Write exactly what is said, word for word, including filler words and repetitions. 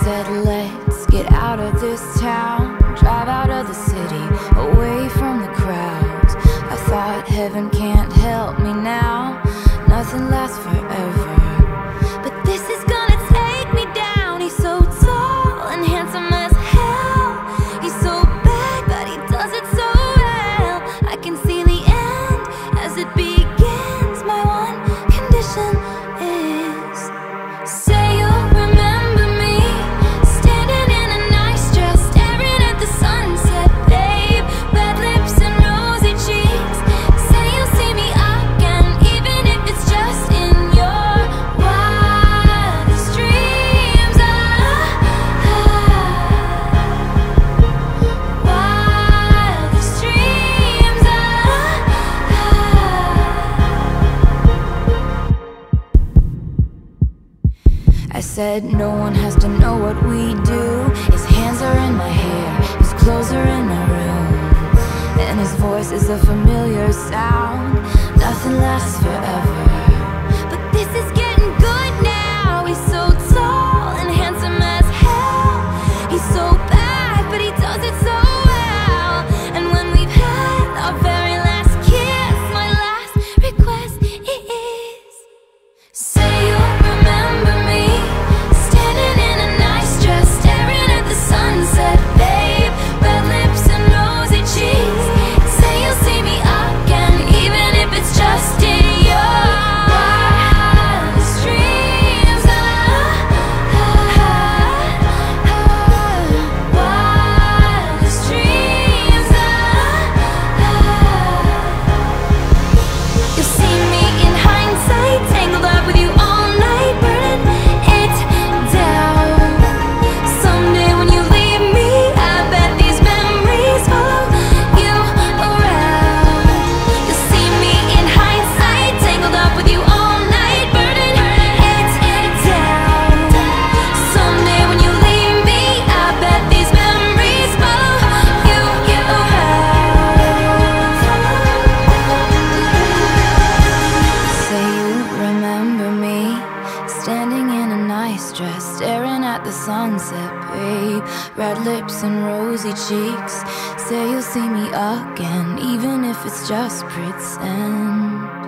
said, let's get out of this town, drive out of the city, away from the crowds. I thought heaven can't help me now, nothing lasts forever. But this is gonna take me down. He's so tall and handsome as hell. He's so bad, but he does it so well. I can see the end as it begins. My one condition is, say you'll remember me, standing in a nice dress, staring at the sunset, babe. Red lips and rosy cheeks. Say you'll see me again, even if it's just in your wildest dreams. Ah, ah, wildest dreams. Ah, ah. I said no one has to know what we do. His hands are in my hair, his clothes are in my room, and his voice is a familiar sound. Nothing lasts forever, but this is getting good now. He's so tall and handsome as hell. He's so bad, but he does it so well. And when we've had our very last kiss, my last request is, say you'll remember me, standing in a nice dress, staring at the sunset, babe. Red lips and rosy cheeks. Say you'll see me again, even if it's just in your wildest dreams. Ah, ah, ah, wildest dreams. Ah, ah. You'll see me in hindsight, tangled up with you all night, burning it down. Someday when you leave me, I bet these memories follow you around. You'll see me in hindsight, tangled up with you all night, burning it down. Someday when you leave me, I bet these memories follow you around. Say you remember me, standing in a nice dress, staring at the sunset, babe. Red lips and rosy cheeks. Say you'll see me again, even if it's just pretend.